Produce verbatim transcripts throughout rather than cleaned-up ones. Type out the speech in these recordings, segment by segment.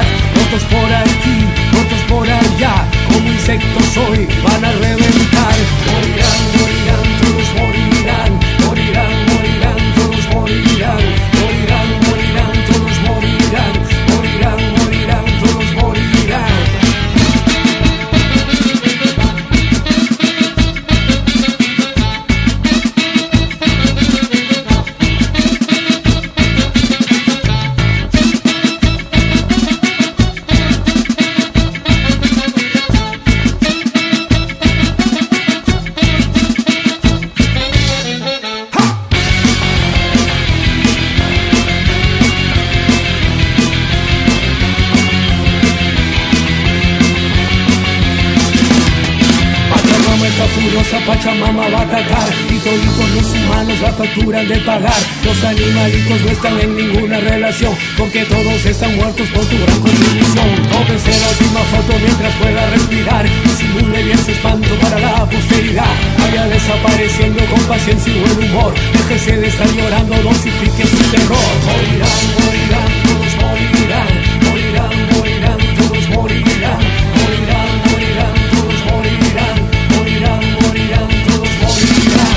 ciudad. Otros por aquí, otros por allá, como insectos hoy van a reventar. Morirán, morirán, todos morirán. Morirán, morirán, todos morirán. Morirán, morirán, todos morirán. Morirán, morirán, todos morirán. Pachamama va a atacar y toditos los humanos la facturan de pagar. Los animalitos no están en ninguna relación, porque todos están muertos por tu gran contribución. Tómese la última foto mientras pueda respirar y simule bien su espanto para la posteridad. Vaya desapareciendo con paciencia y buen humor. Déjese de estar llorando, dosifique su terror. Morirán, morirán, todos morirán. Morirán, morirán, todos morirán. Morirán, morirán, todos morirán. Morirán, morirán, todos morirán.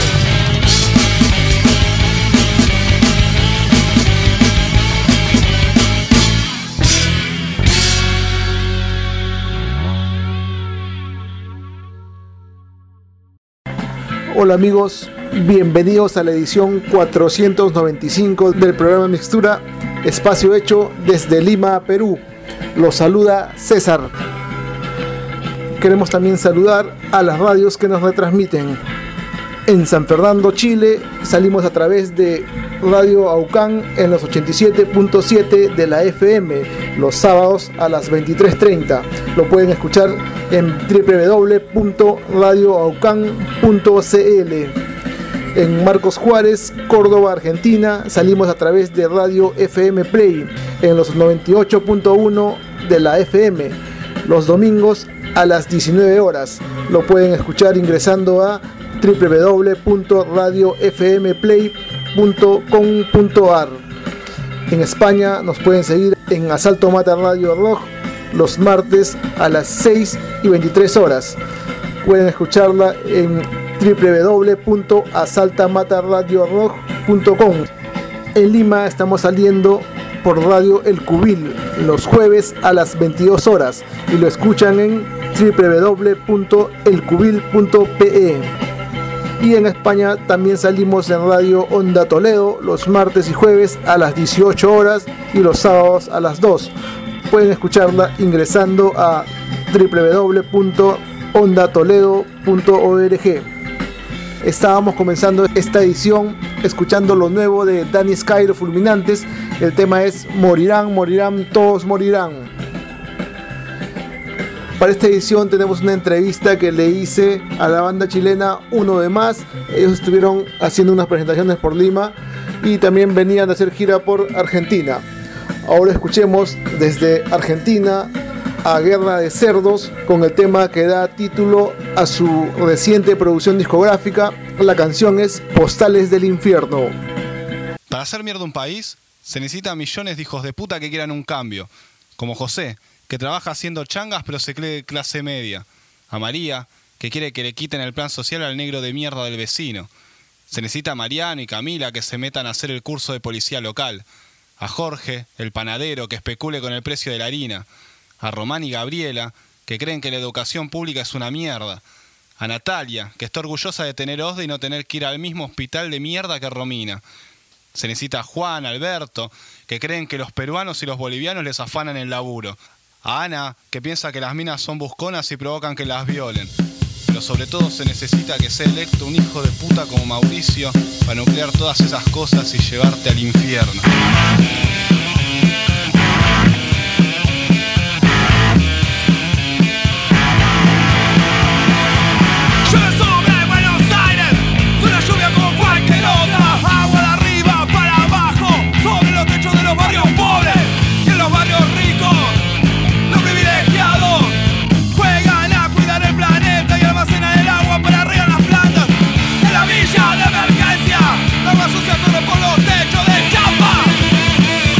Hola amigos, bienvenidos a la edición cuatrocientos noventa y cinco del programa Mixtura, espacio hecho desde Lima, Perú. Los saluda César. Queremos también saludar a las radios que nos retransmiten. En San Fernando, Chile, salimos a través de Radio Aucán en los ochenta y siete punto siete de la F M, los sábados a las veintitrés treinta. Lo pueden escuchar en doble u doble u doble u punto radio aucán punto c l. En Marcos Juárez, Córdoba, Argentina, salimos a través de Radio F M Play en los noventa y ocho punto uno de la F M, los domingos a las diecinueve horas. Lo pueden escuchar ingresando a doble u doble u doble u punto radio f m play punto com punto a r. En España nos pueden seguir en Asalto Mata Radio Rock los martes a las seis y veintitrés horas. Pueden escucharla en doble u doble u doble u punto asalta mata radio rock punto com. En Lima estamos saliendo por Radio El Cubil los jueves a las veintidós horas y lo escuchan en doble u doble u doble u punto el cubil punto p e. Y en España también salimos en Radio Onda Toledo los martes y jueves a las dieciocho horas y los sábados a las dos. Pueden escucharla ingresando a doble u doble u doble u punto onda toledo punto org. Estábamos comenzando esta edición escuchando lo nuevo de Danny Sky, los Fulminantes. El tema es Morirán, morirán, todos morirán. Para esta edición tenemos una entrevista que le hice a la banda chilena Uno de Más. Ellos estuvieron haciendo unas presentaciones por Lima y también venían a hacer gira por Argentina. Ahora escuchemos desde Argentina a Guerra de Cerdos con el tema que da título a su reciente producción discográfica. La canción es Postales del Infierno. Para hacer mierda un país se necesitan millones de hijos de puta que quieran un cambio, como José, que trabaja haciendo changas pero se cree de clase media; a María, que quiere que le quiten el plan social al negro de mierda del vecino. Se necesita a Mariano y Camila que se metan a hacer el curso de policía local; a Jorge, el panadero, que especule con el precio de la harina; a Román y Gabriela, que creen que la educación pública es una mierda; a Natalia, que está orgullosa de tener O S D E y no tener que ir al mismo hospital de mierda que Romina. Se necesita a Juan, Alberto, que creen que los peruanos y los bolivianos les afanan el laburo; a Ana, que piensa que las minas son busconas y provocan que las violen. Pero sobre todo se necesita que sea electo un hijo de puta como Mauricio para nuclear todas esas cosas y llevarte al infierno. Sucia todo por los techos de chapa.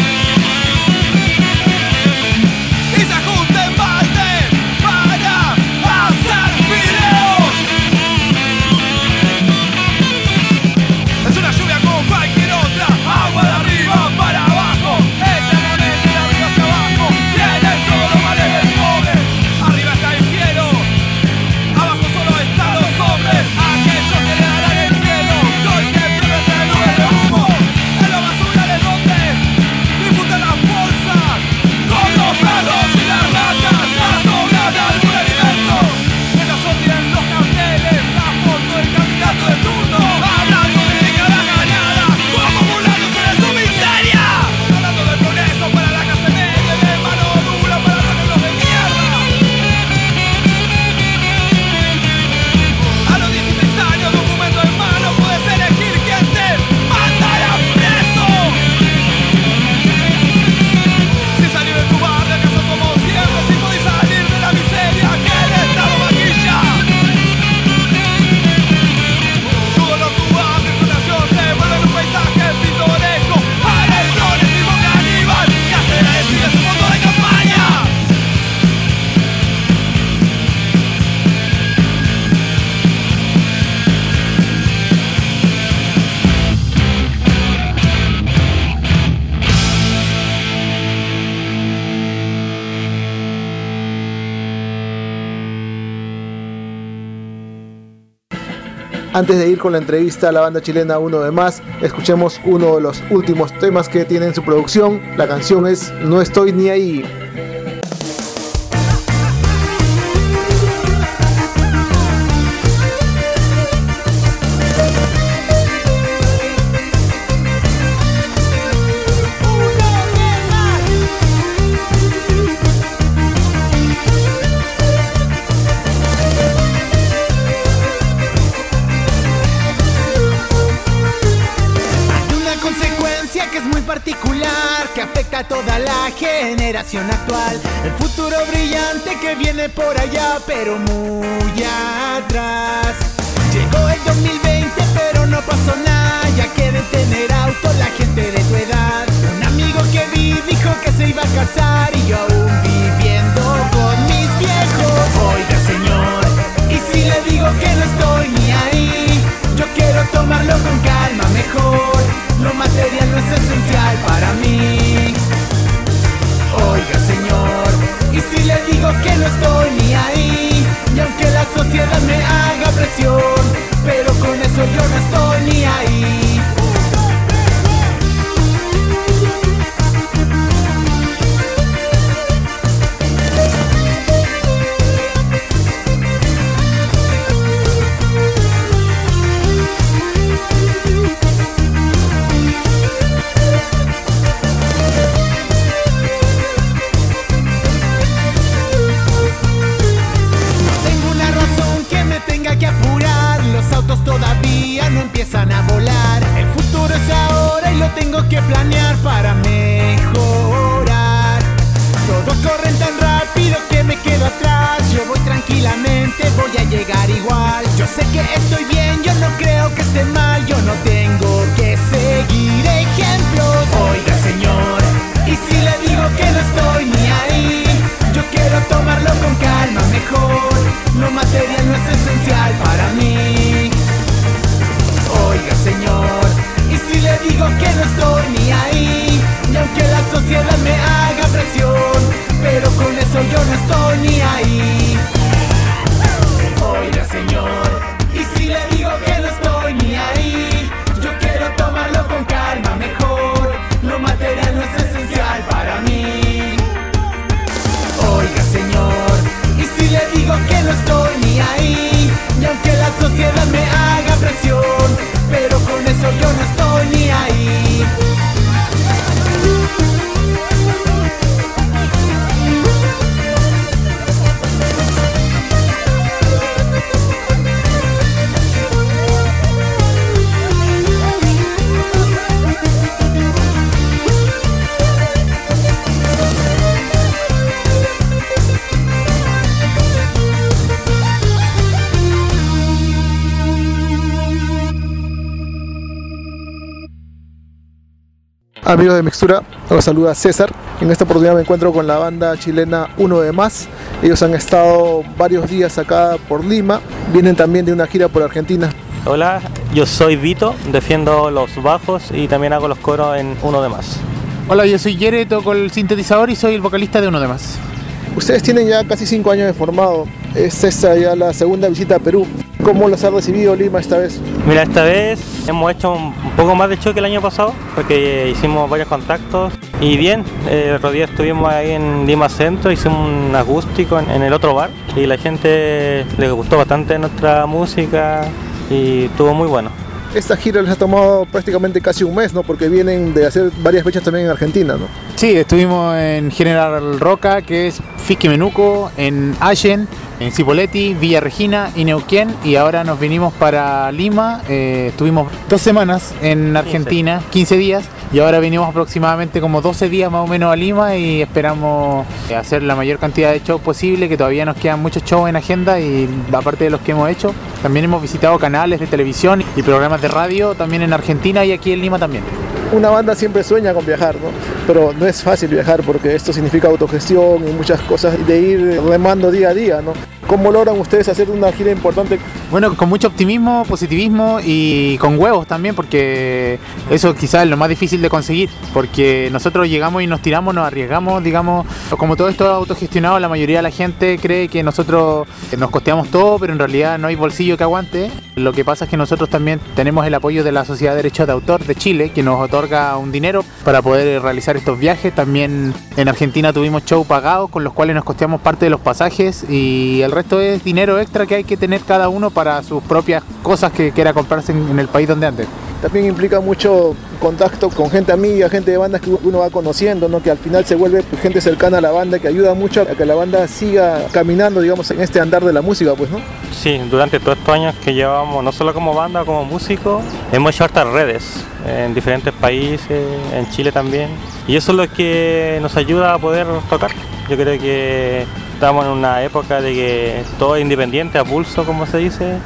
Antes de ir con la entrevista a la banda chilena Uno de Más, escuchemos uno de los últimos temas que tiene en su producción. La canción es No Estoy Ni Ahí. Que afecta a toda la generación actual. El futuro brillante que viene por allá, pero muy atrás. Llegó el dos mil veinte, pero no pasó nada. Ya quieren tener auto la gente de tu edad. Un amigo que vi dijo que se iba a casar, y yo aún viviendo con mis viejos. Oiga, señor, y si le digo que no estoy ni ahí, yo quiero tomarlo con calma mejor. Lo material no es esencial para mí. Oiga, señor, y si le digo que no estoy ni ahí, y aunque la sociedad me haga presión, pero con eso yo no estoy ni ahí. Todavía no empiezan a volar. El futuro es ahora y lo tengo que planear para mejorar. Todos corren tan rápido que me quedo atrás. Yo voy tranquilamente, voy a llegar igual. Yo sé que estoy bien, yo no creo que esté mal. Yo no tengo que seguir ejemplos. Oiga, señor, y si le digo que no estoy ni ahí, yo quiero tomarlo con calma mejor. Lo material no es esencial para mí. Oiga, señor, y si le digo que no estoy ni ahí, y aunque la sociedad me haga presión, pero con eso yo no estoy ni ahí. Oiga, señor, y si le digo que no estoy ni ahí, yo quiero tomarlo con calma mejor. Lo material no es esencial para mí. Oiga, señor, y si le digo que no estoy ni ahí, y aunque la sociedad me haga presión, pero con eso yo no estoy ni ahí. Amigos de Mixtura, los saluda César. En esta oportunidad me encuentro con la banda chilena Uno de Más. Ellos han estado varios días acá por Lima. Vienen también de una gira por Argentina. Hola, yo soy Vito, defiendo los bajos y también hago los coros en Uno de Más. Hola, yo soy Yere, toco el sintetizador y soy el vocalista de Uno de Más. Ustedes tienen ya casi cinco años de formado. Es esta ya la segunda visita a Perú. ¿Cómo los ha recibido Lima esta vez? Mira, esta vez hemos hecho un poco más de show que el año pasado, porque hicimos varios contactos. Y bien, eh, el otro día estuvimos ahí en Lima Centro, hicimos un acústico en, en el otro bar, y la gente le gustó bastante nuestra música y estuvo muy bueno. Esta gira les ha tomado prácticamente casi un mes, ¿no? Porque vienen de hacer varias fechas también en Argentina, ¿no? Sí, estuvimos en General Roca, que es Fisquimenuco, en Allen, en Cipolletti, Villa Regina y Neuquén, y ahora nos vinimos para Lima. Eh, estuvimos dos semanas en Argentina, quince días, y ahora vinimos aproximadamente como doce días más o menos a Lima, y esperamos hacer la mayor cantidad de shows posible, que todavía nos quedan muchos shows en agenda, y aparte de los que hemos hecho, también hemos visitado canales de televisión y programas de radio también en Argentina y aquí en Lima también. Una banda siempre sueña con viajar, ¿no? Pero no es fácil viajar porque esto significa autogestión y muchas cosas de ir remando día a día, ¿no? ¿Cómo logran ustedes hacer una gira importante Bueno, con mucho optimismo, positivismo y con huevos también, porque eso quizás es lo más difícil de conseguir, porque nosotros llegamos y nos tiramos, nos arriesgamos, digamos, como todo esto es autogestionado, la mayoría de la gente cree que nosotros nos costeamos todo, pero en realidad no hay bolsillo que aguante. Lo que pasa es que nosotros también tenemos el apoyo de la Sociedad de Derechos de Autor de Chile, que nos otorga un dinero para poder realizar estos viajes. También en Argentina tuvimos show pagados, con los cuales nos costeamos parte de los pasajes, y el resto es dinero extra que hay que tener cada uno para sus propias cosas que quiera comprarse en, en el país donde ande. También implica mucho contacto con gente amiga, gente de bandas que uno va conociendo, ¿no? Que al final se vuelve gente cercana a la banda, que ayuda mucho a que la banda siga caminando, digamos, en este andar de la música, pues, ¿no? Sí, durante todos estos años que llevamos, no solo como banda, como músicos, hemos hecho hartas redes en diferentes países, en Chile también, y eso es lo que nos ayuda a poder tocar. Yo creo que estamos en una época de que todo es independiente, a pulso, como se dice,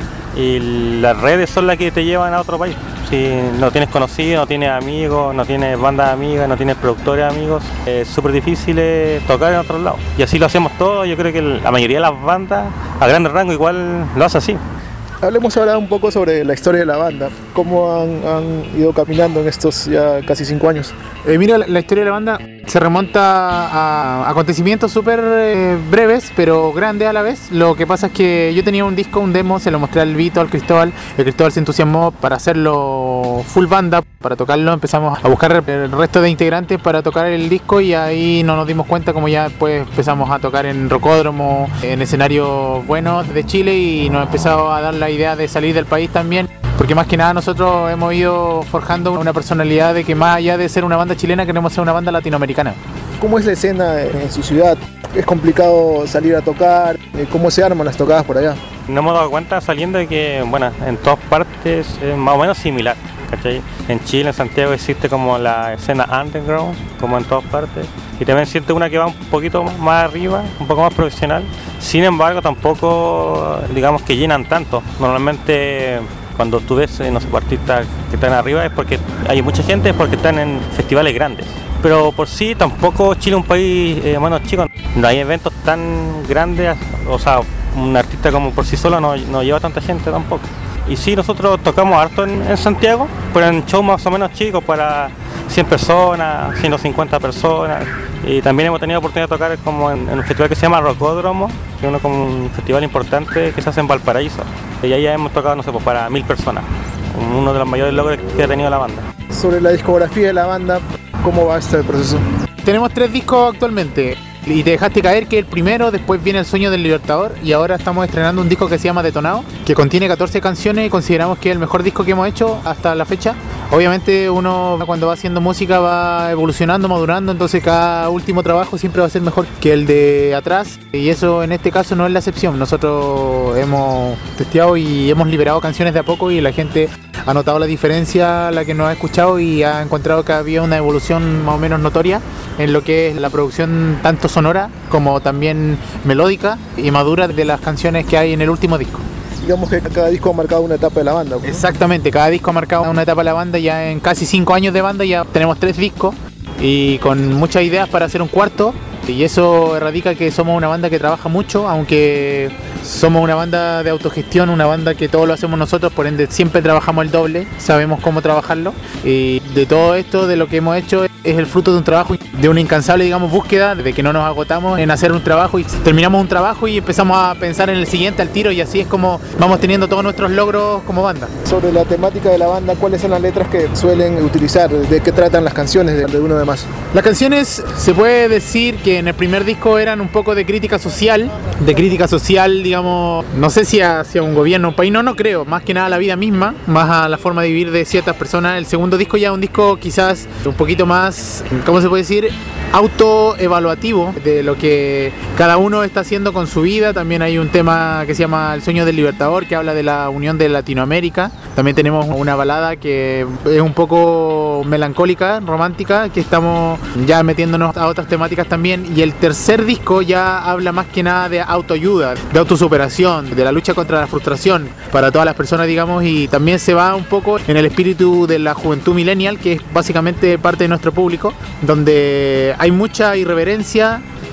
y las redes son las que te llevan a otro país. Si no tienes conocidos, no tienes amigos, no tienes bandas amigas, no tienes productores amigos, es súper difícil tocar en otros lados. Y así lo hacemos todos. Yo creo que la mayoría de las bandas, a grande rango, igual lo hace así. Hablemos ahora un poco sobre la historia de la banda, cómo han, han ido caminando en estos ya casi cinco años. Eh, mira, la, la historia de la banda se remonta a acontecimientos súper eh, breves, pero grandes a la vez. Lo que pasa es que yo tenía un disco, un demo, se lo mostré al Vito, al Cristóbal. El Cristóbal se entusiasmó para hacerlo full banda, para tocarlo. Empezamos a buscar el resto de integrantes para tocar el disco, y ahí no nos dimos cuenta, como ya después empezamos a tocar en rocódromo, en escenarios buenos de Chile, y nos empezó a dar la idea de salir del país también, porque más que nada nosotros hemos ido forjando una personalidad de que más allá de ser una banda chilena queremos ser una banda latinoamericana. ¿Cómo es la escena en su ciudad? ¿Es complicado salir a tocar? ¿Cómo se arman las tocadas por allá? Nos hemos dado cuenta saliendo de que, bueno, en todas partes es más o menos similar, ¿cachai? En Chile, en Santiago existe como la escena underground, como en todas partes, y también siente una que va un poquito más arriba, un poco más profesional. Sin embargo, tampoco, digamos, que llenan tanto. Normalmente, cuando tú ves, no sé, artistas que están arriba, es porque hay mucha gente, es porque están en festivales grandes. Pero por sí, tampoco Chile es un país, eh, bueno, chico, no hay eventos tan grandes, o sea, un artista como por sí solo no, no lleva tanta gente tampoco. Y sí, nosotros tocamos harto en, en Santiago, pero en shows más o menos chicos, para cien personas, ciento cincuenta personas. Y también hemos tenido oportunidad de tocar como en, en un festival que se llama Rocódromo, que es uno como un festival importante que se hace en Valparaíso. Y ahí ya hemos tocado, no sé, pues para mil personas. Uno de los mayores logros que ha tenido la banda. Sobre la discografía de la banda, ¿cómo va este proceso? Tenemos tres discos actualmente. Y Te Dejaste Caer, que es el primero, después viene El Sueño del Libertador, y ahora estamos estrenando un disco que se llama Detonado, que contiene catorce canciones, y consideramos que es el mejor disco que hemos hecho hasta la fecha. Obviamente uno cuando va haciendo música va evolucionando, madurando, entonces cada último trabajo siempre va a ser mejor que el de atrás, y eso en este caso no es la excepción. Nosotros hemos testeado y hemos liberado canciones de a poco, y la gente ha notado la diferencia, la que nos ha escuchado, y ha encontrado que había una evolución más o menos notoria en lo que es la producción tanto sonora como también melódica y madura de las canciones que hay en el último disco. Digamos que cada disco ha marcado una etapa de la banda, ¿no? Exactamente, cada disco ha marcado una etapa de la banda. Ya en casi cinco años de banda ya tenemos tres discos, y con muchas ideas para hacer un cuarto, y eso radica que somos una banda que trabaja mucho, aunque somos una banda de autogestión, una banda que todo lo hacemos nosotros, por ende siempre trabajamos el doble, sabemos cómo trabajarlo, y de todo esto, de lo que hemos hecho, es el fruto de un trabajo, de una incansable, digamos, búsqueda, de que no nos agotamos en hacer un trabajo, y terminamos un trabajo y empezamos a pensar en el siguiente al tiro, y así es como vamos teniendo todos nuestros logros como banda. Sobre la temática de la banda, ¿cuáles son las letras que suelen utilizar? ¿De qué tratan las canciones de, de uno de más? Las canciones, se puede decir que en el primer disco eran un poco de crítica social, de crítica social, digamos, no sé si hacia un gobierno, un país, no, no creo, más que nada a la vida misma, más a la forma de vivir de ciertas personas. El segundo disco ya es un disco quizás un poquito más, ¿cómo se puede decir?, autoevaluativo de lo que cada uno está haciendo con su vida. También hay un tema que se llama El Sueño del Libertador, que habla de la unión de Latinoamérica. También tenemos una balada que es un poco melancólica, romántica, que estamos ya metiéndonos a otras temáticas también. Y el tercer disco ya habla más que nada de autoayuda, de autosuperación, de la lucha contra la frustración para todas las personas, digamos, y también se va un poco en el espíritu de la juventud millennial, que es básicamente parte de nuestro público, donde hay mucha irreverencia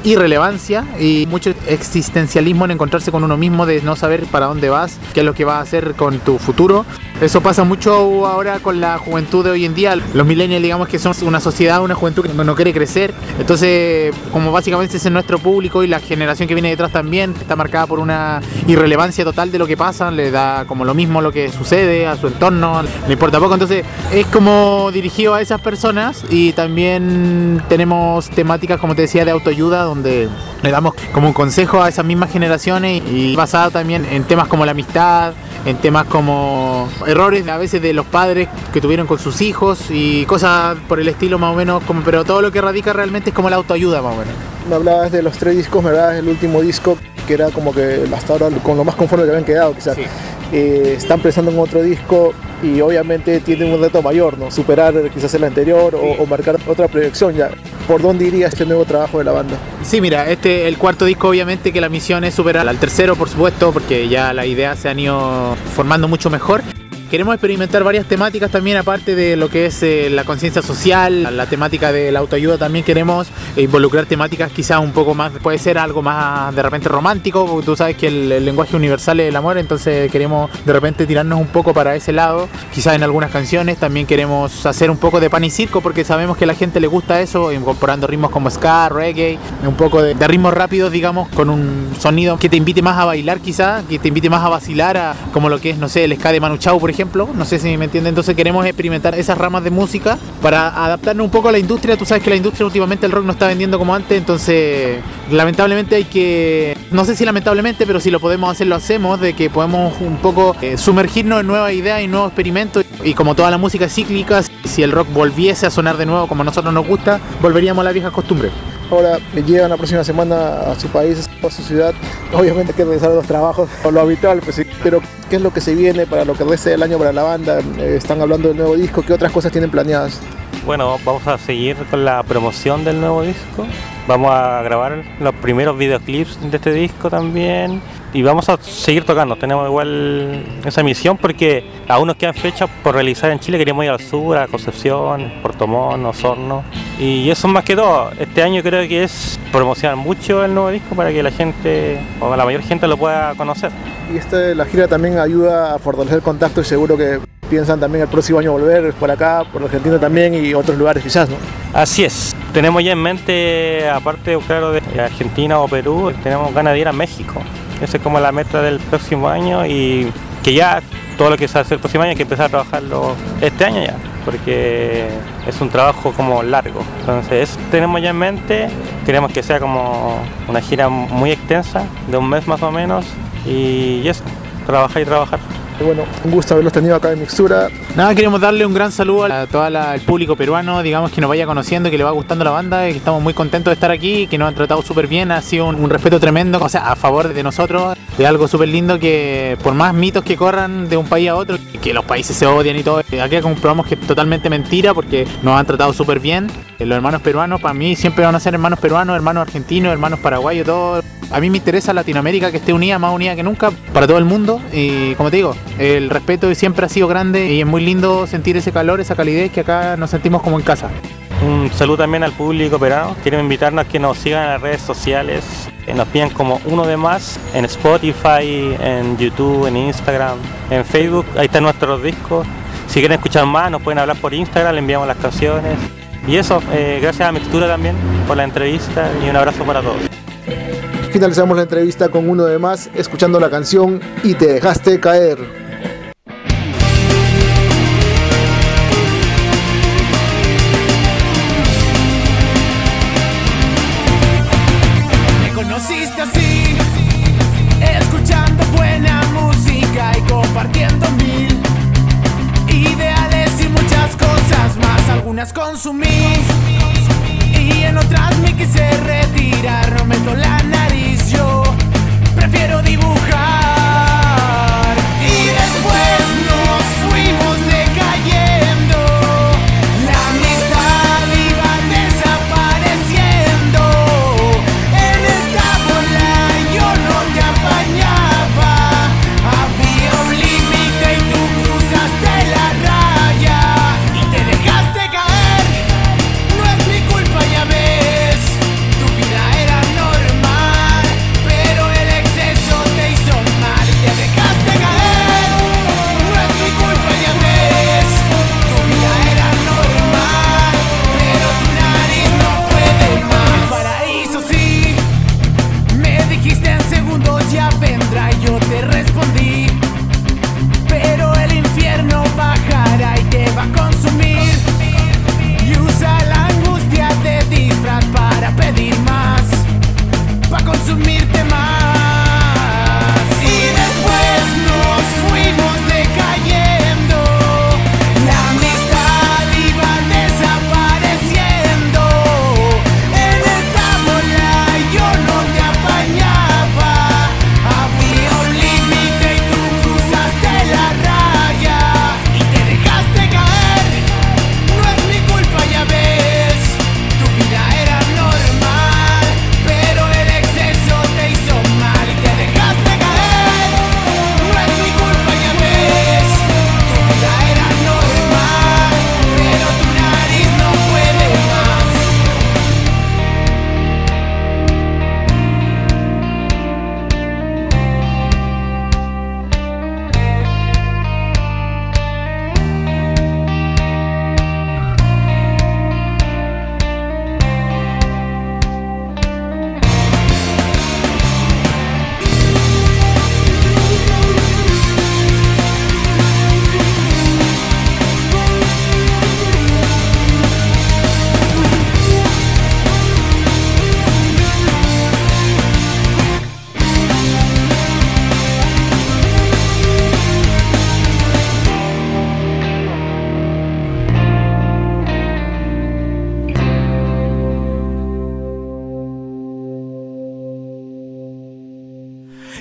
irrelevancia y mucho existencialismo en encontrarse con uno mismo, de no saber para dónde vas, qué es lo que vas a hacer con tu futuro. Eso pasa mucho ahora con la juventud de hoy en día. Los millennials, digamos que son una sociedad, una juventud que no, no quiere crecer. Entonces, como básicamente ese es nuestro público y la generación que viene detrás también está marcada por una irrelevancia total de lo que pasa, le da como lo mismo lo que sucede a su entorno, le importa poco. Entonces, es como dirigido a esas personas. Y también tenemos temáticas, como te decía, de autoayuda, donde le damos como un consejo a esas mismas generaciones y basado también en temas como la amistad, en temas como errores a veces de los padres que tuvieron con sus hijos y cosas por el estilo más o menos, como, pero todo lo que radica realmente es como la autoayuda más o menos. Me hablabas de los tres discos, ¿verdad? El último disco que era como que hasta ahora con lo más conforme que habían quedado, quizás. Sí. Eh, están pensando en otro disco y obviamente tienen un reto mayor, ¿no? Superar quizás el anterior, sí, o, o marcar otra proyección ya. ¿Por dónde iría este nuevo trabajo de la banda? Sí, mira, este el cuarto disco obviamente que la misión es superar al tercero, por supuesto, porque ya las ideas se han ido formando mucho mejor. Queremos experimentar varias temáticas también, aparte de lo que es eh, la conciencia social, la temática de la autoayuda. También queremos involucrar temáticas quizás un poco más, puede ser algo más de repente romántico, porque tú sabes que el, el lenguaje universal es el amor, entonces queremos de repente tirarnos un poco para ese lado, quizás en algunas canciones. También queremos hacer un poco de pan y circo, porque sabemos que a la gente le gusta eso, incorporando ritmos como ska, reggae, un poco de, de ritmos rápidos, digamos, con un sonido que te invite más a bailar quizás, que te invite más a vacilar, a, como lo que es, no sé, el ska de Manu Chao, por ejemplo. ejemplo, no sé si me entienden. Entonces queremos experimentar esas ramas de música para adaptarnos un poco a la industria. Tú sabes que la industria últimamente el rock no está vendiendo como antes, entonces lamentablemente hay que, no sé si lamentablemente, pero si lo podemos hacer lo hacemos, de que podemos un poco eh, sumergirnos en nuevas ideas y nuevos experimentos. Y como toda la música es cíclica, si el rock volviese a sonar de nuevo como a nosotros nos gusta, volveríamos a las viejas costumbres. Ahora llegan la próxima semana a su país, a su ciudad. Obviamente hay que regresar a los trabajos, o lo habitual, pues sí. Pero ¿qué es lo que se viene para lo que resta del año para la banda? Eh, están hablando del nuevo disco, ¿qué otras cosas tienen planeadas? Bueno, vamos a seguir con la promoción del nuevo disco. Vamos a grabar los primeros videoclips de este disco también. Y vamos a seguir tocando, tenemos igual esa misión porque aún nos quedan fechas por realizar en Chile. Queremos ir al sur, a Concepción, Puerto Montt, Osorno. Y eso más que todo, este año creo que es promocionar mucho el nuevo disco para que la gente, o la mayor gente lo pueda conocer. Y esta, la gira también ayuda a fortalecer el contacto y seguro que piensan también el próximo año volver por acá, por Argentina también y otros lugares quizás, ¿no? Así es, tenemos ya en mente, aparte claro de Argentina o Perú, tenemos ganas de ir a México. Esa es como la meta del próximo año y que ya todo lo que se hace el próximo año hay que empezar a trabajarlo este año ya, porque es un trabajo como largo. Entonces eso tenemos ya en mente, queremos que sea como una gira muy extensa, de un mes más o menos, y eso, trabajar y trabajar. Bueno, un gusto haberlos tenido acá en Mixtura. Nada, queremos darle un gran saludo a todo el público peruano, digamos, que nos vaya conociendo, que le va gustando la banda, y que estamos muy contentos de estar aquí, que nos han tratado súper bien, ha sido un, un respeto tremendo, o sea, a favor de nosotros, de algo súper lindo, que por más mitos que corran de un país a otro, que los países se odian y todo, aquí comprobamos que es totalmente mentira, porque nos han tratado súper bien. Los hermanos peruanos, para mí, siempre van a ser hermanos peruanos, hermanos argentinos, hermanos paraguayos, todo. A mí me interesa Latinoamérica, que esté unida, más unida que nunca, para todo el mundo, y como te digo, el respeto siempre ha sido grande y es muy lindo sentir ese calor, esa calidez que acá nos sentimos como en casa. Un saludo también al público peruano. Queremos invitarnos a que nos sigan en las redes sociales, que nos pidan como Uno de Más en Spotify, en YouTube, en Instagram, en Facebook. Ahí están nuestros discos. Si quieren escuchar más, nos pueden hablar por Instagram, le enviamos las canciones. Y eso, eh, gracias a Mixtura también por la entrevista y un abrazo para todos. Finalizamos la entrevista con Uno de Más, escuchando la canción Y te dejaste caer. Me conociste así, escuchando buena música y compartiendo mil ideales y muchas cosas más. Algunas consumí y en otras me quise retirar. No meto la nariz, yo prefiero dibujar. Y después nos fuimos decayendo, la amistad iba desapareciendo. En esta bola yo no te apañaba, había un límite y tú cruzaste la raya y te dejaste caer.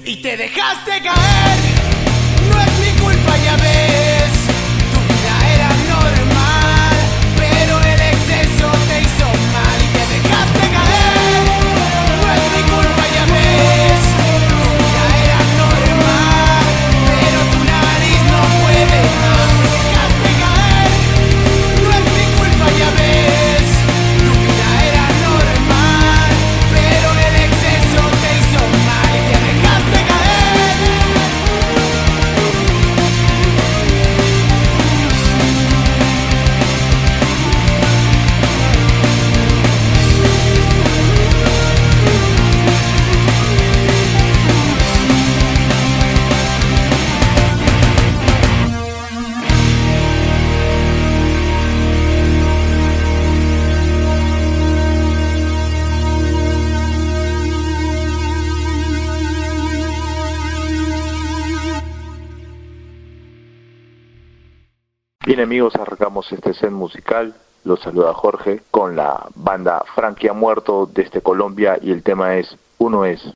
y te dejaste caer. No es mi culpa, ya ves, tu vida era normal, pero el exceso te hizo mal y te dejaste caer. No es mi culpa, ya ves, tu vida era normal, pero tu nariz no puede más. Te dejaste caer. No es mi culpa, ya ves, tu vida era normal, pero el exceso te hizo mal y te dejaste caer. Bien amigos, arrancamos este set musical. Los saluda Jorge con la banda Frankie ha muerto desde Colombia y el tema es Uno es.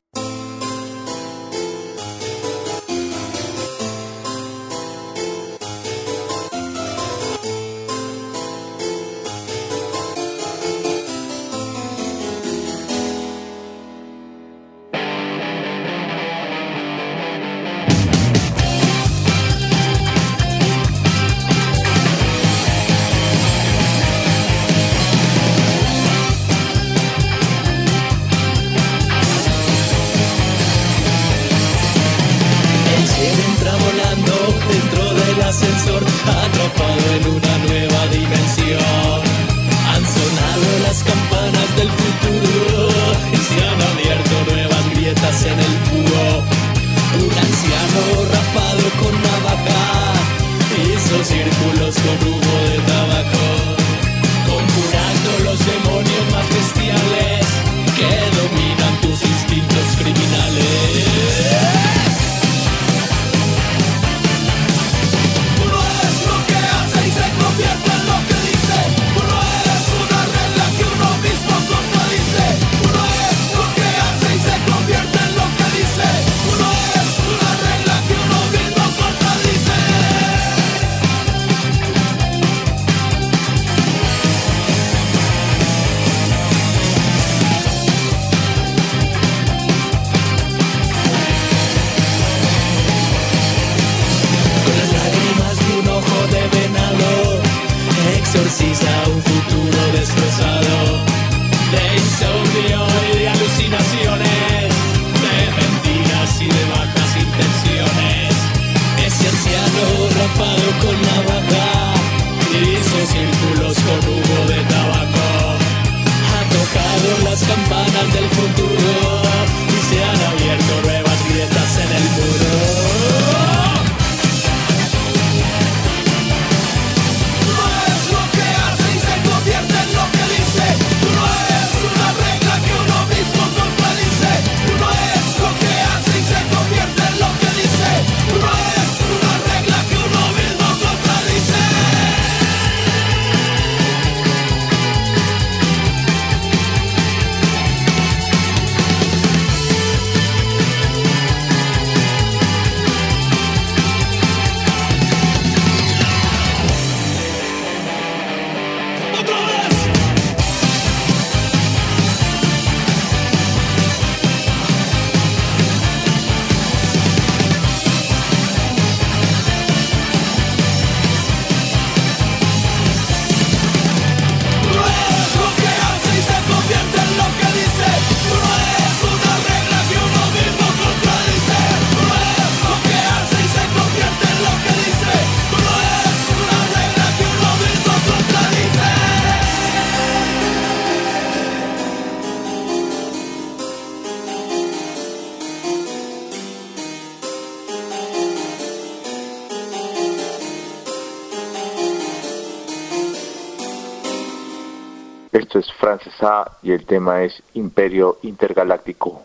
Esto es Frances A y el tema es Imperio Intergaláctico.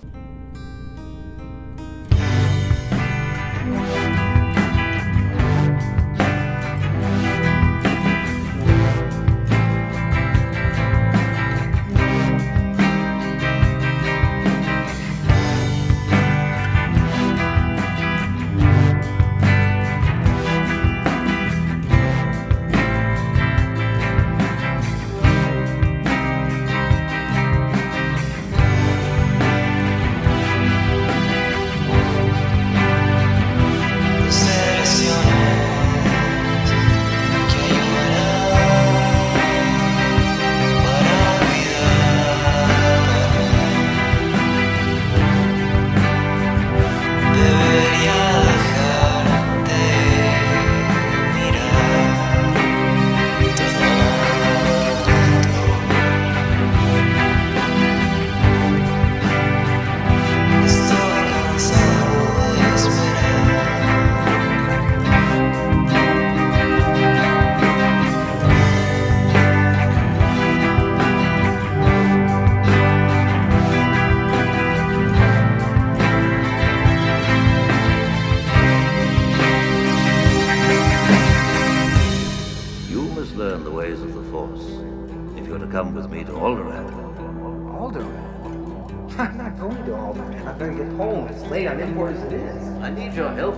us me to Alderaan. Alderaan? I'm not going to Alderaan. I'm going to get home. It's late. I'm in port as it is. I need your help.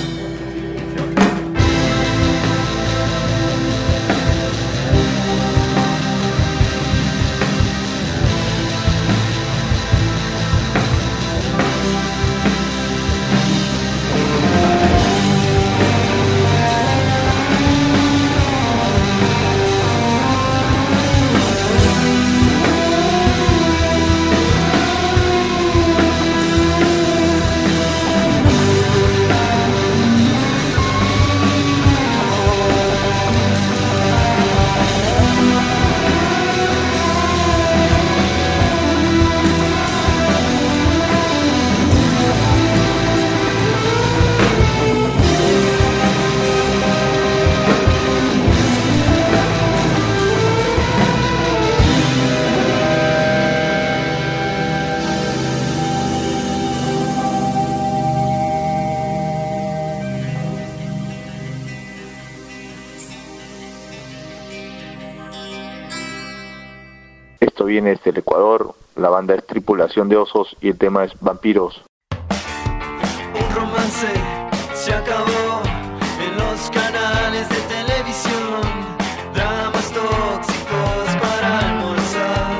Esto viene desde el Ecuador, la banda es Tripulación de Osos y el tema es Vampiros. Un romance se acabó en los canales de televisión, dramas tóxicos para almorzar,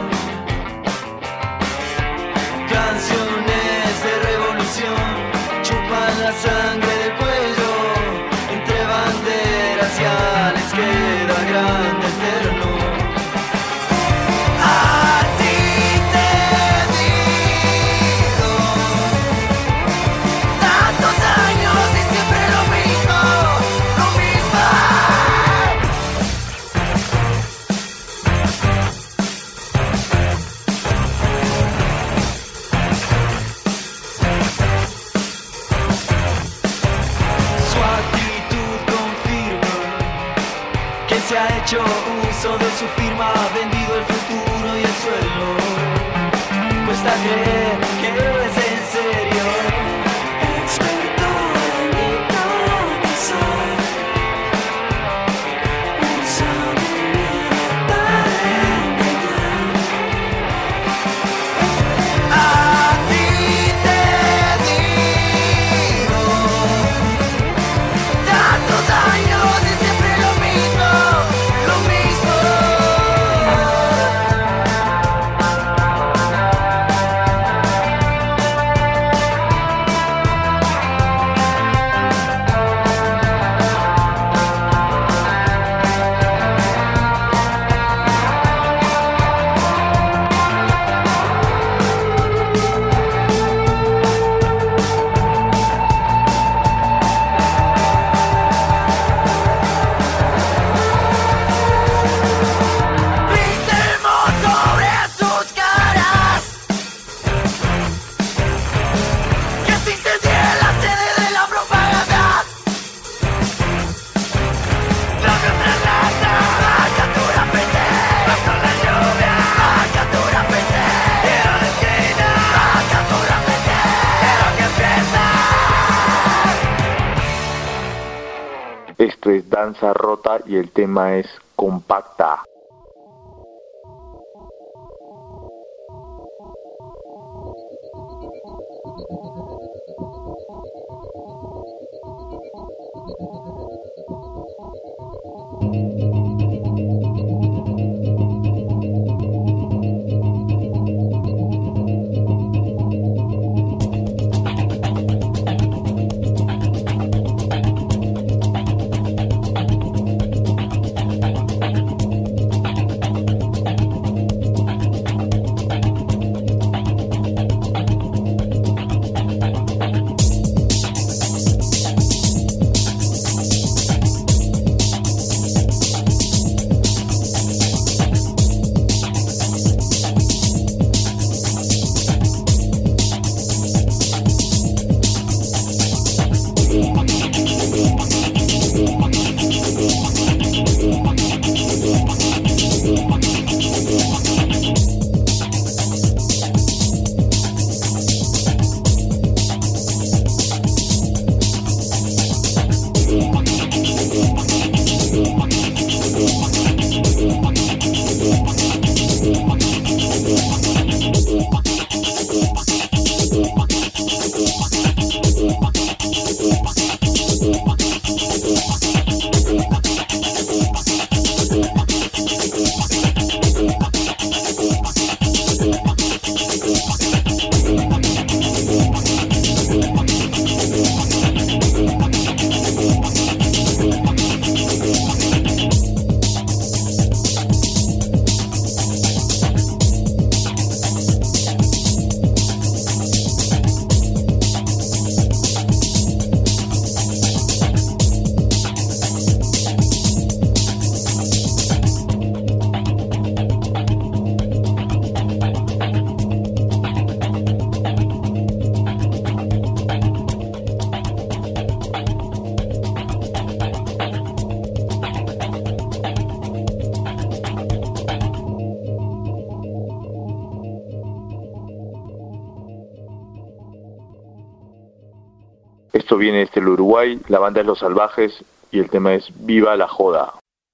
canciones de revolución, chupan la sangre del cuello, entre banderas ya les queda grande el terno. Se ha hecho uso de su firma, ha vendido el futuro y el suelo. Cuesta creer que es en serio. Experto en hipnotizar, usa mi vida para engañar. A ti te digo, tantos años y siempre lo mismo. Esto es Danza Rota y el tema es Compacta. Esto viene desde el Uruguay, la banda es Los Salvajes y el tema es Viva la Joda.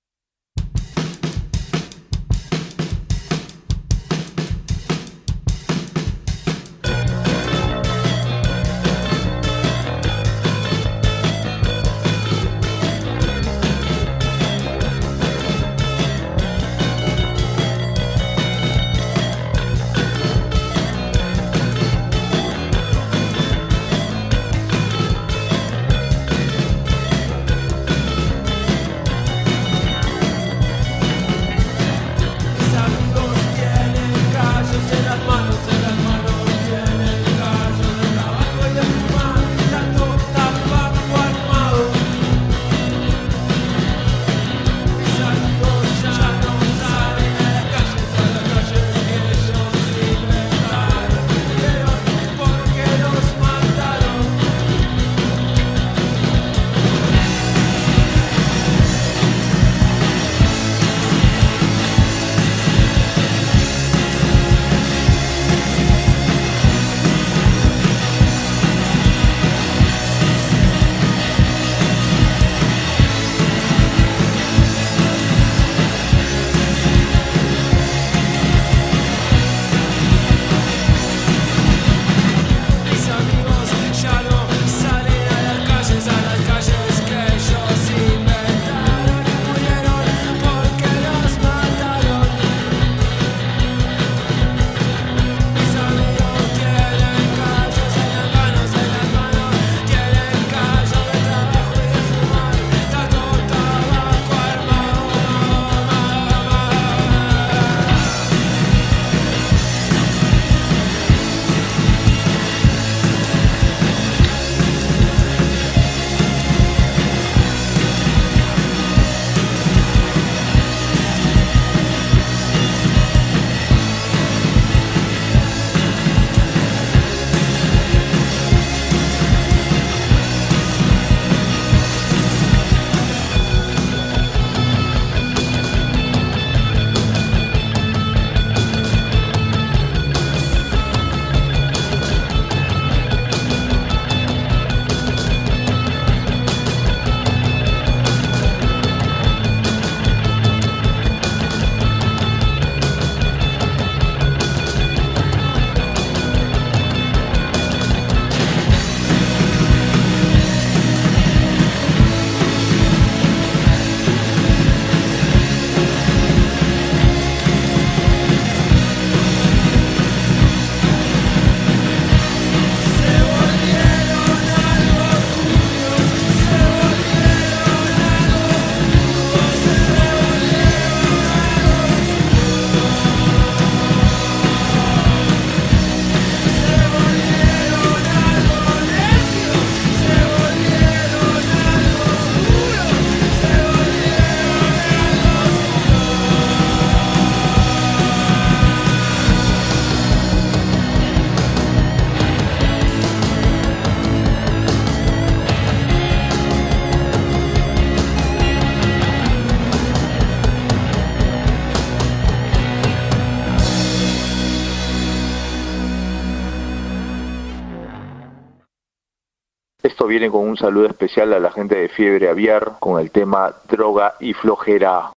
Esto viene con un saludo especial a la gente de Fiebre Aviar con el tema Droga y Flojera.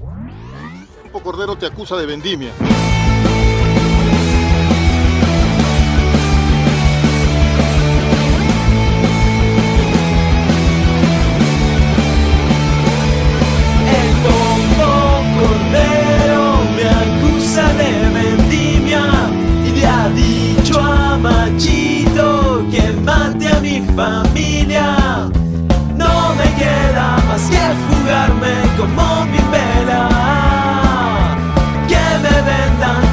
Campo Cordero te acusa de vendimia. El Campo Cordero me acusa de vendimia y le ha dicho a Machito que mate a mi familia. No me queda más que fugarme como mi vela, que me vendan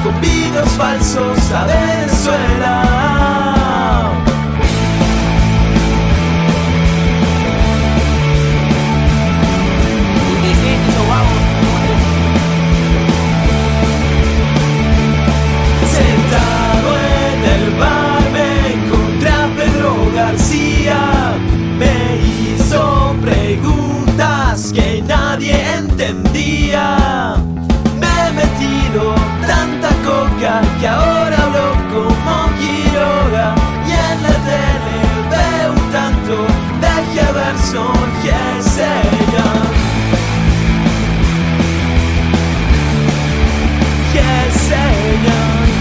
soy, yes, ella. Yes, ella.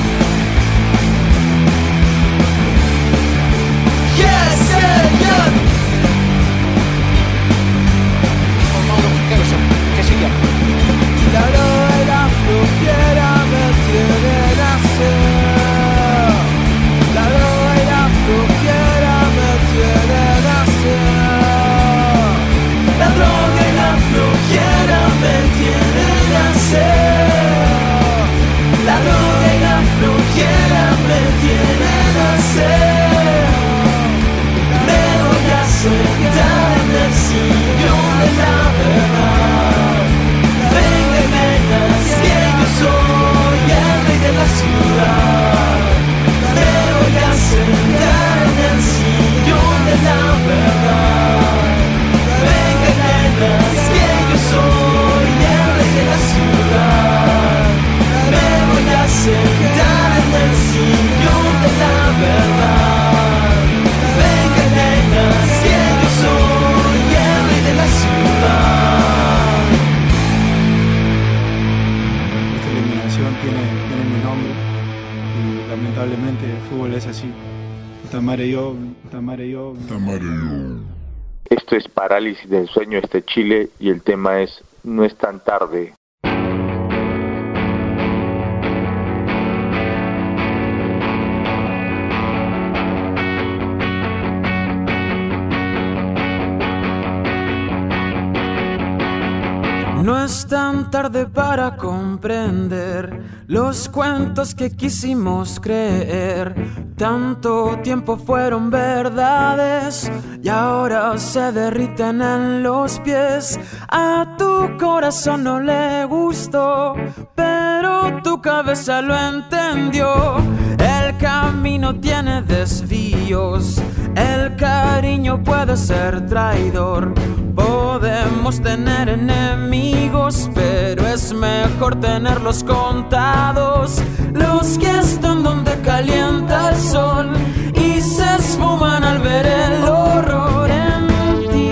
Yes, ella. La loba y la flojera me tienen hacer. La loba y la flojera me tienen hacer. La droga y la flojera me tienen hacer. La droga y la flojera me tienen hacer. Me voy a sentar en el sillón de la verdad. Venga, nenas, que yo soy el rey de la ciudad. Me voy a sentar en el sillón de la verdad. Venga, nenas, que yo soy el rey de la ciudad. Me voy a sentar en el sillón de la verdad. Venga, nenas, que yo soy el rey de la ciudad. Tiene, tiene mi nombre y lamentablemente el fútbol es así. Tamare yo, tamare yo, tamare yo. Esto es Parálisis del Sueño, este Chile, y el tema es No es tan tarde. No es tan tarde para comprender los cuentos que quisimos creer. Tanto tiempo fueron verdades y ahora se derriten en los pies. A tu corazón no le gustó, pero tu cabeza lo entendió. El camino tiene desvíos, el cariño puede ser traidor. Podemos tener enemigos, pero es mejor tenerlos contados. Los que están donde calienta el sol y se esfuman al ver el horror en ti.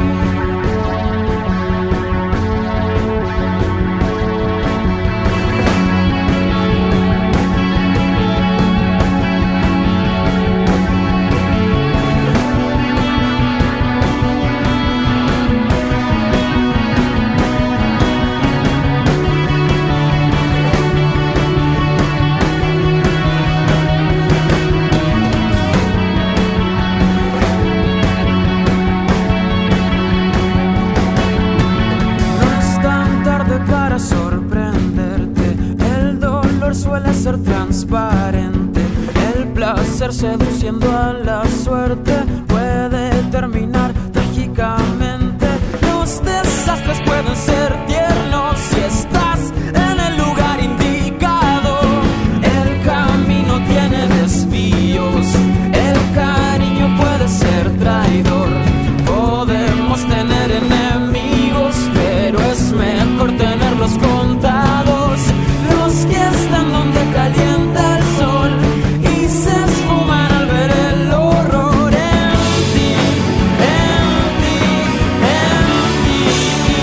Suele ser transparente. El placer seduciendo a la suerte puede terminar trágicamente. Los desastres pueden ser tiernos si estás en el lugar indicado. El camino tiene desvíos, el cariño puede ser traidor. Podemos tener enemigos, pero es mejor tenerlos contados. Los que están donde calienta el sol y se esfuman al ver el horror en ti, en ti, en ti.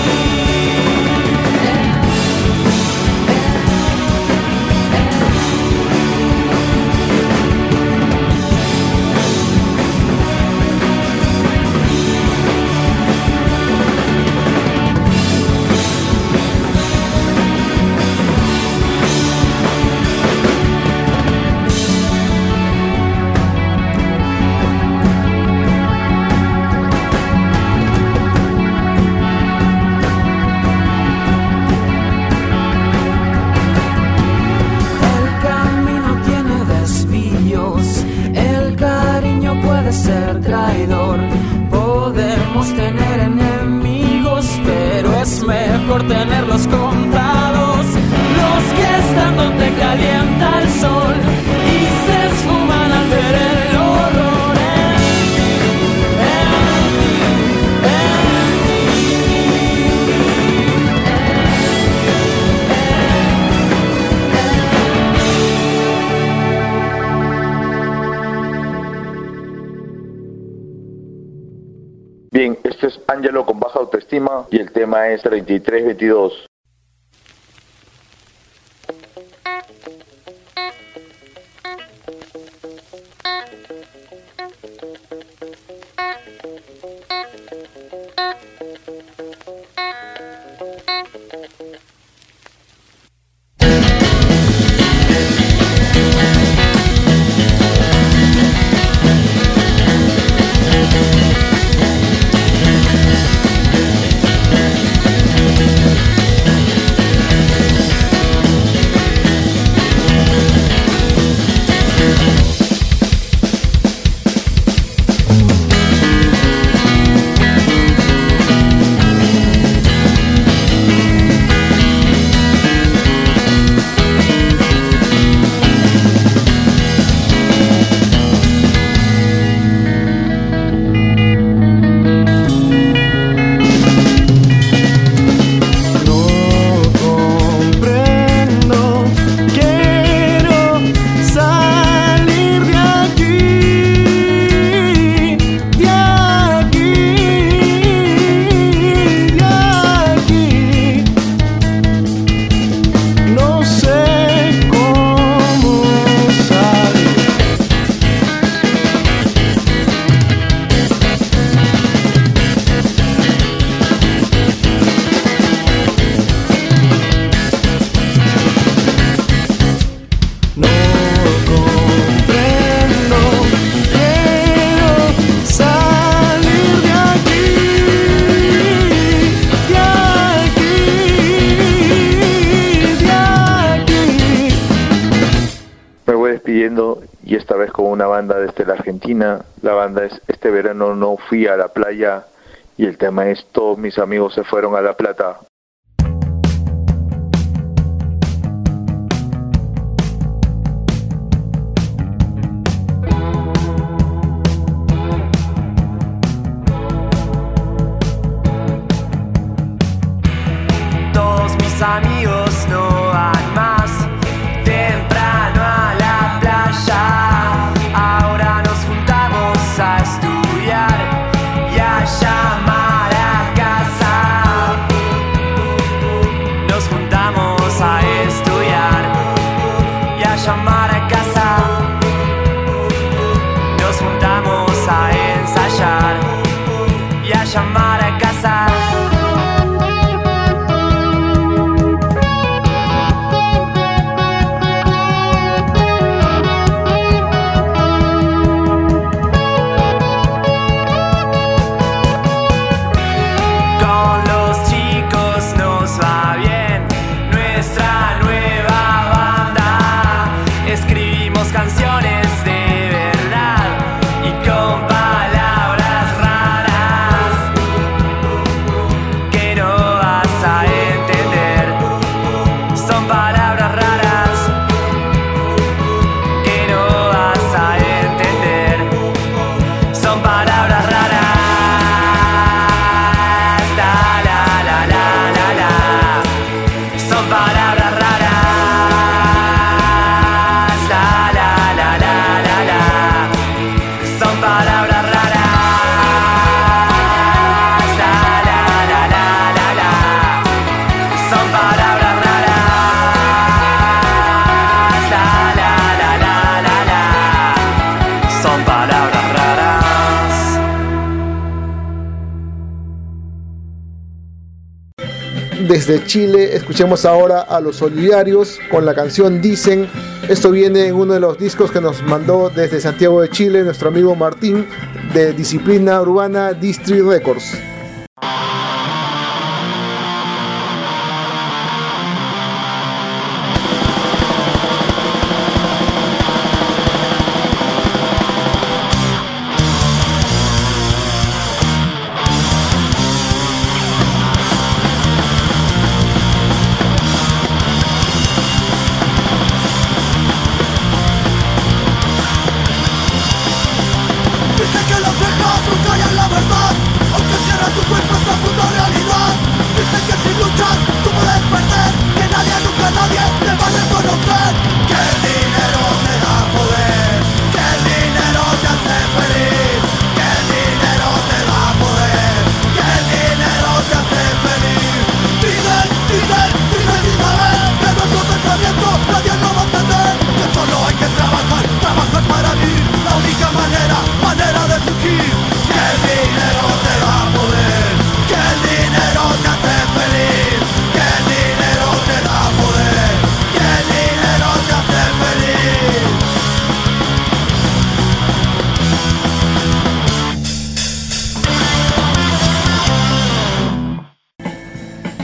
Ser traidor, podemos tener enemigos, pero es mejor tenerlos contados. Los que están donde calienta el sol y se esfuman al ver el horror en ti, en ti, en Bien, este es Ángelo con baja autoestima y el tema es treinta y tres veintidós. Y esta vez con una banda desde la Argentina. La banda es Este verano no fui a la playa y el tema es Todos mis amigos se fueron a La Plata. Todos mis amigos no van más temprano a la playa. Ahora nos juntamos a estudiar y a llamar a casa. Nos juntamos a estudiar y a llamar a casa. Nos juntamos a ensayar y a llamar a casa. Desde Chile escuchemos ahora a Los Solidarios con la canción Dicen. Esto viene en uno de los discos que nos mandó desde Santiago de Chile nuestro amigo Martín de Disciplina Urbana District Records. Dice que las viejas no callan la verdad, aunque cierran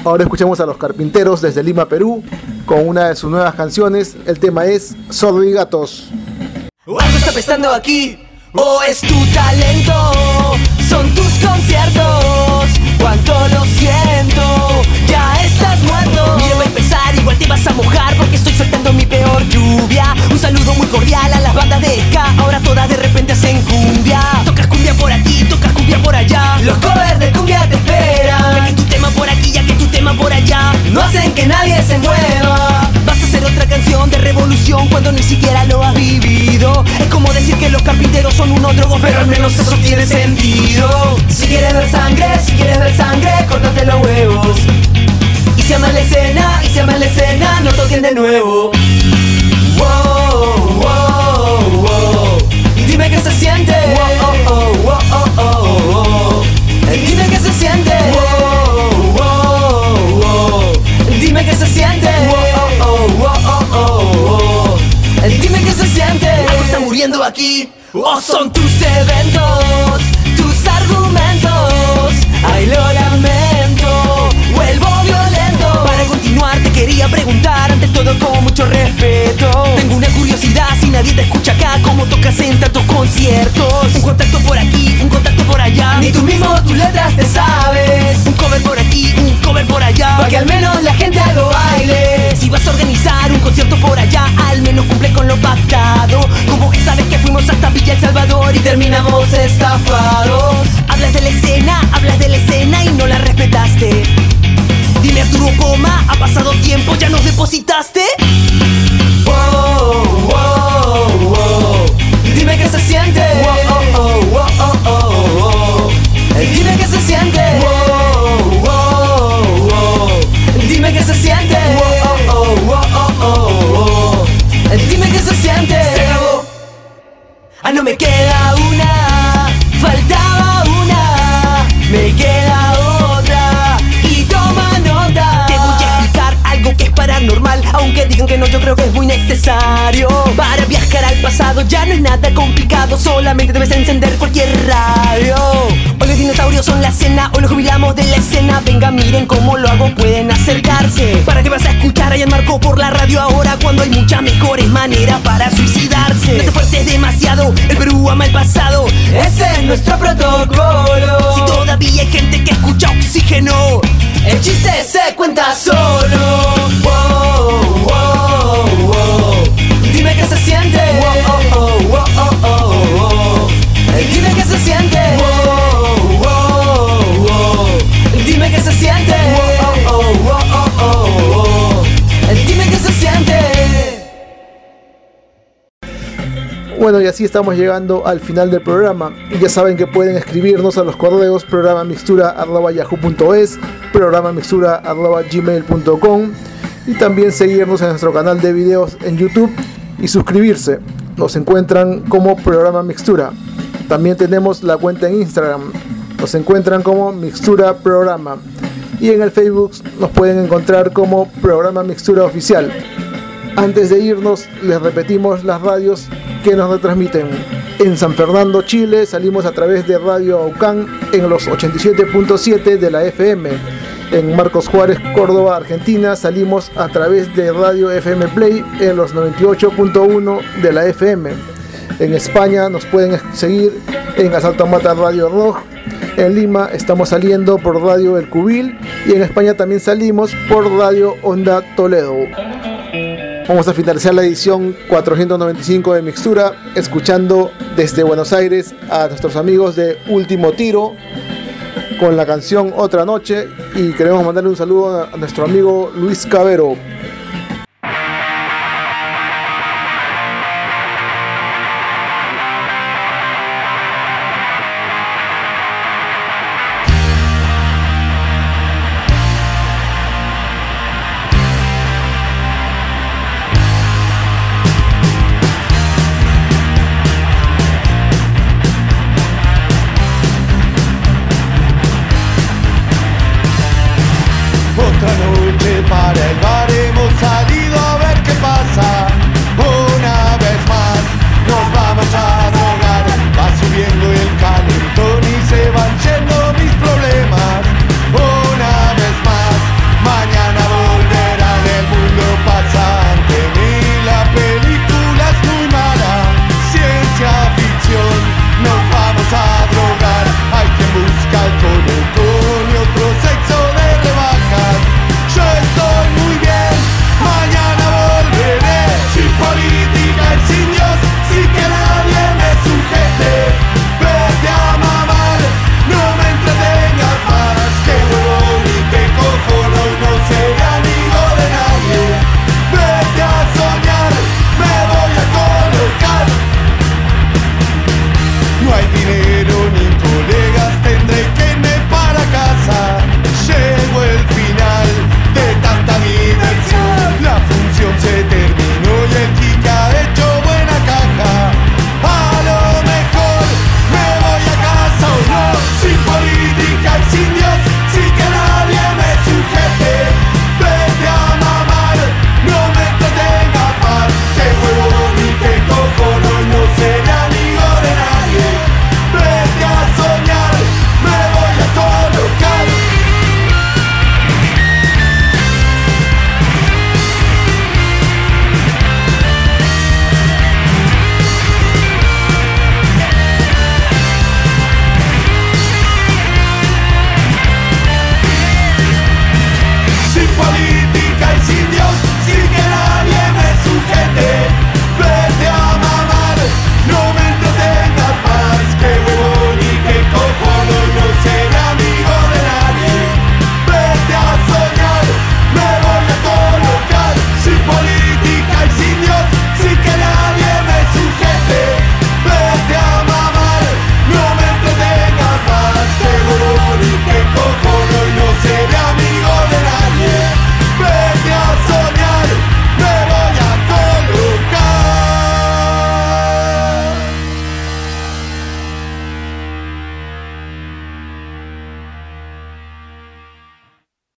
Ahora escuchamos a Los Carpinteros desde Lima, Perú, con una de sus nuevas canciones. El tema es Sordo y Gatos. O algo está prestando aquí, o es tu talento, son tus conciertos, cuánto lo siento, ya estás muerto. Mira, va a empezar, igual te vas a mojar porque estoy soltando mi peor lluvia. Un saludo muy cordial a las bandas de ska, ahora todas de repente hacen cumbia. Tocas cumbia por aquí, tocas cumbia por allá, los covers de cumbia te esperan. Ya que tu tema por aquí, ya que tu tema por allá, no hacen que nadie se mueva. Vas a hacer otra canción de revolución cuando ni siquiera lo has vivido. Es como decir que los carpinteros son unos drogos, pero al menos eso tiene sentido. Si quieres ver sangre, si quieres ver sangre, córtate los huevos. Y si amas la escena, y si amas la escena, no toquen de nuevo. Wow, wow, wow. Dime qué se siente. Wow, oh, wow, oh, oh, oh. Dime qué se siente. Wow, wow, wow. Dime qué se siente. Wow, oh, wow, oh, oh, oh. Dime qué se siente. Algo está muriendo aquí. O son tus eventos, tus argumentos. Ay, lo lamento, vuelvo violento. Para continuar te quería preguntar, ante todo con mucho respeto. Tengo una curiosidad, si nadie te escucha acá, ¿cómo tocas en tantos conciertos? Un contacto por aquí, un contacto por allá, ni tú mismo tus letras te sabes. Un cover por aquí, un cover por allá, para que al menos la gente algo baile. Si vas a organizar un concierto por allá, al menos cumple con lo pactado. Como que sabes que fuimos hasta Villa El Salvador y terminamos estafados. Hablas de la escena, hablas de la escena y no la respetaste. Dime Arturo Poma, ha pasado tiempo, ¿ya nos depositaste? Wow, wow, wow. Dime qué se siente. Wow, oh, wow, oh, oh, oh. Dime qué se siente. Wow, wow, wow. Dime qué se siente. Wow, oh, wow, oh, oh, oh. Dime qué se siente. Se acabó. Ah, no me queda una, faltaba una, me queda otra y toma nota. Te voy a explicar algo que es paranormal, aunque digan que no, yo creo que es muy necesario. Para viajar al pasado ya no es nada complicado, solamente debes encender cualquier radio. Hoy los dinosaurios son la cena, hoy los jubilamos de la escena. Venga, miren cómo lo hago, pueden acercarse. ¿Para qué vas a escuchar a Ian Marco por la radio ahora, cuando hay muchas mejores maneras para suicidarse? No te fuerces demasiado, el Perú ama el pasado, ese es nuestro protocolo. Si todavía hay gente que escucha Oxígeno, el chiste se cuenta solo. Wow, wow, wow. Dime qué se siente. Wow, oh, wow, oh, oh, oh. Dime qué se siente. Wow, wow, wow. Dime qué se siente. Wow, oh, wow, oh, oh, oh. Dime qué se siente. Bueno, y así estamos llegando al final del programa. Y ya saben que pueden escribirnos a los correos programa mixtura arroba yahoo punto es, programa mixtura arroba gmail punto com, y también seguirnos en nuestro canal de videos en YouTube y suscribirse. Nos encuentran como Programa Mixtura. También tenemos la cuenta en Instagram. Nos encuentran como Mixtura Programa. Y en el Facebook nos pueden encontrar como Programa Mixtura Oficial. Antes de irnos, les repetimos las radios que nos retransmiten. En San Fernando, Chile, salimos a través de Radio Aucán en los ochenta y siete punto siete de la F M. En Marcos Juárez, Córdoba, Argentina, salimos a través de Radio F M Play en los noventa y ocho punto uno de la F M. En España nos pueden seguir en Asalto Mata Radio Rock. En Lima estamos saliendo por Radio El Cubil y en España también salimos por Radio Onda Toledo. Vamos a finalizar la edición cuatrocientos noventa y cinco de Mixtura escuchando desde Buenos Aires a nuestros amigos de Último Tiro con la canción Otra Noche, y queremos mandarle un saludo a nuestro amigo Luis Cabero.